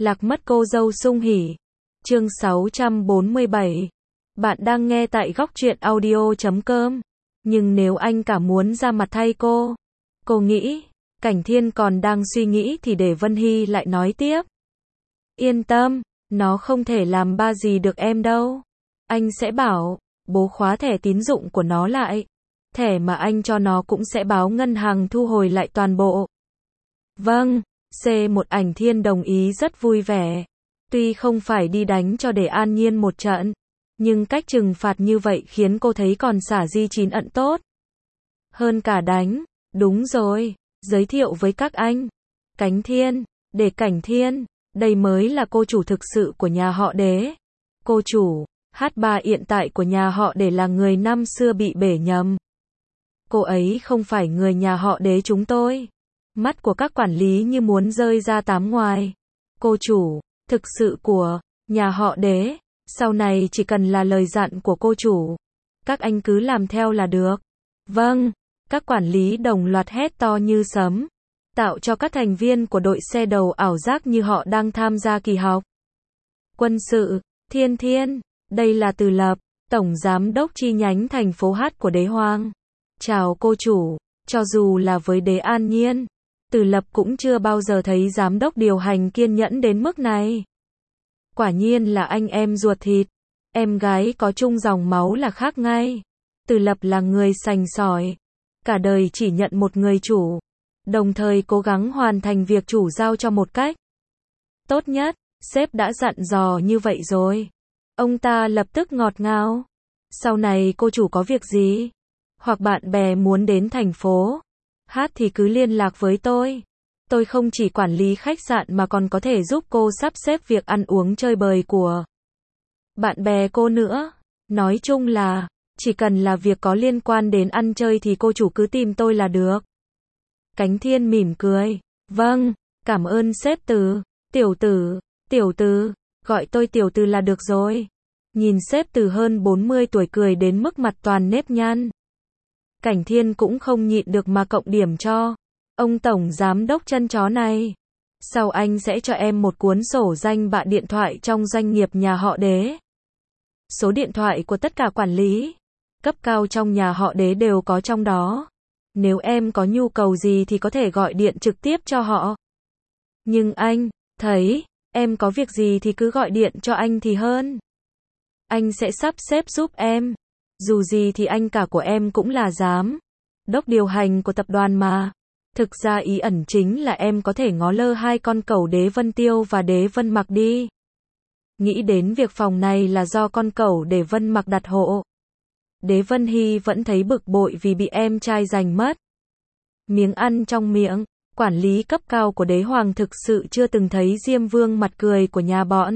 Lạc mất cô dâu sung hỉ. Chương 647. Bạn đang nghe tại góc truyện audio.com. Nhưng nếu anh cả muốn ra mặt thay cô nghĩ, Cảnh Thiên còn đang suy nghĩ thì để Vân Hy lại nói tiếp. Yên tâm, nó không thể làm ba gì được em đâu. Anh sẽ bảo bố khóa thẻ tín dụng của nó lại. Thẻ mà anh cho nó cũng sẽ báo ngân hàng thu hồi lại toàn bộ. Vâng, C1 Ảnh Thiên đồng ý rất vui vẻ. Tuy không phải đi đánh cho để an nhiên một trận, nhưng cách trừng phạt như vậy khiến cô thấy còn xả di chín ẩn tốt. Hơn cả đánh, đúng rồi, giới thiệu với các anh. Cảnh Thiên, để Cảnh Thiên, đây mới là cô chủ thực sự của nhà họ Đế. Cô chủ, H3 hiện tại của nhà họ Đế là người năm xưa bị bể nhầm. Cô ấy không phải người nhà họ Đế chúng tôi. Mắt của các quản lý như muốn rơi ra tám ngoài. Cô chủ, thực sự của nhà họ Đế, sau này chỉ cần là lời dặn của cô chủ, các anh cứ làm theo là được. Vâng, các quản lý đồng loạt hét to như sấm, tạo cho các thành viên của đội xe đầu ảo giác như họ đang tham gia kỳ học quân sự. Thiên, đây là Từ Lập, tổng giám đốc chi nhánh thành phố H của Đế Hoàng. Chào cô chủ. Cho dù là với Đế An Nhiên, Từ Lập cũng chưa bao giờ thấy giám đốc điều hành kiên nhẫn đến mức này. Quả nhiên là anh em ruột thịt. Em gái có chung dòng máu là khác ngay. Từ Lập là người sành sỏi, cả đời chỉ nhận một người chủ, đồng thời cố gắng hoàn thành việc chủ giao cho một cách tốt nhất. Sếp đã dặn dò như vậy rồi. Ông ta lập tức ngọt ngào. Sau này cô chủ có việc gì, hoặc bạn bè muốn đến thành phố H thì cứ liên lạc với tôi. Tôi không chỉ quản lý khách sạn mà còn có thể giúp cô sắp xếp việc ăn uống chơi bời của bạn bè cô nữa. Nói chung là, chỉ cần là việc có liên quan đến ăn chơi thì cô chủ cứ tìm tôi là được. Cảnh Thiên mỉm cười. Vâng, cảm ơn sếp Từ. Tiểu Từ, gọi tôi Tiểu Từ là được rồi. Nhìn sếp Từ hơn 40 tuổi cười đến mức mặt toàn nếp nhăn, Cảnh Thiên cũng không nhịn được mà cộng điểm cho ông tổng giám đốc chân chó này. Sau anh sẽ cho em một cuốn sổ danh bạ điện thoại trong doanh nghiệp nhà họ Đế. Số điện thoại của tất cả quản lý cấp cao trong nhà họ Đế đều có trong đó. Nếu em có nhu cầu gì thì có thể gọi điện trực tiếp cho họ. Nhưng anh thấy em có việc gì thì cứ gọi điện cho anh thì hơn. Anh sẽ sắp xếp giúp em. Dù gì thì anh cả của em cũng là giám đốc điều hành của tập đoàn mà. Thực ra ý ẩn chính là em có thể ngó lơ hai con cẩu Đế Vân Tiêu và Đế Vân Mặc đi. Nghĩ đến việc phòng này là do con cẩu Đế Vân Mặc đặt hộ, Đế Vân Hy vẫn thấy bực bội vì bị em trai giành mất miếng ăn trong miệng. Quản lý cấp cao của Đế Hoàng thực sự chưa từng thấy Diêm Vương mặt cười của nhà bọn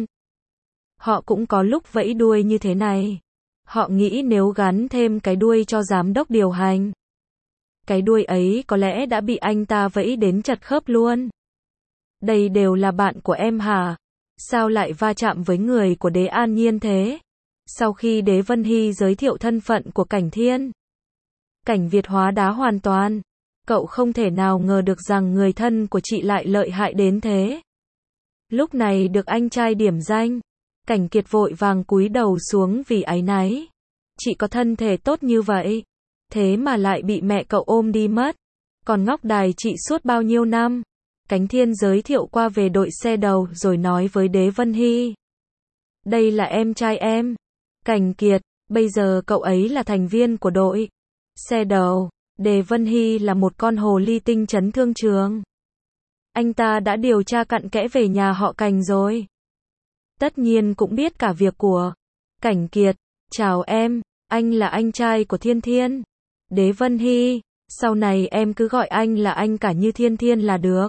họ cũng có lúc vẫy đuôi như thế này. Họ nghĩ nếu gắn thêm cái đuôi cho giám đốc điều hành, cái đuôi ấy có lẽ đã bị anh ta vẫy đến chật khớp luôn. Đây đều là bạn của em hả? Sao lại va chạm với người của Đế An Nhiên thế? Sau khi Đế Vân Hy giới thiệu thân phận của Cảnh Thiên, Cảnh Việt hóa đá hoàn toàn. Cậu không thể nào ngờ được rằng người thân của chị lại lợi hại đến thế. Lúc này được anh trai điểm danh, Cảnh Kiệt vội vàng cúi đầu xuống vì áy náy. Chị có thân thể tốt như vậy, thế mà lại bị mẹ cậu ôm đi mất. Còn ngóc đài chị suốt bao nhiêu năm. Cảnh Thiên giới thiệu qua về đội xe đầu rồi nói với Đế Vân Hy. Đây là em trai em, Cảnh Kiệt, bây giờ cậu ấy là thành viên của đội xe đầu. Đế Vân Hy là một con hồ ly tinh chấn thương trường. Anh ta đã điều tra cặn kẽ về nhà họ Cảnh rồi. Tất nhiên cũng biết cả việc của Cảnh Kiệt. Chào em, anh là anh trai của Thiên. Đế Vân Hy, sau này em cứ gọi anh là anh cả như Thiên là được.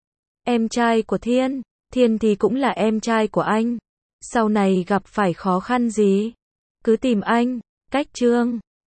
Em trai của Thiên thì cũng là em trai của anh. Sau này gặp phải khó khăn gì, cứ tìm anh. Cách Trương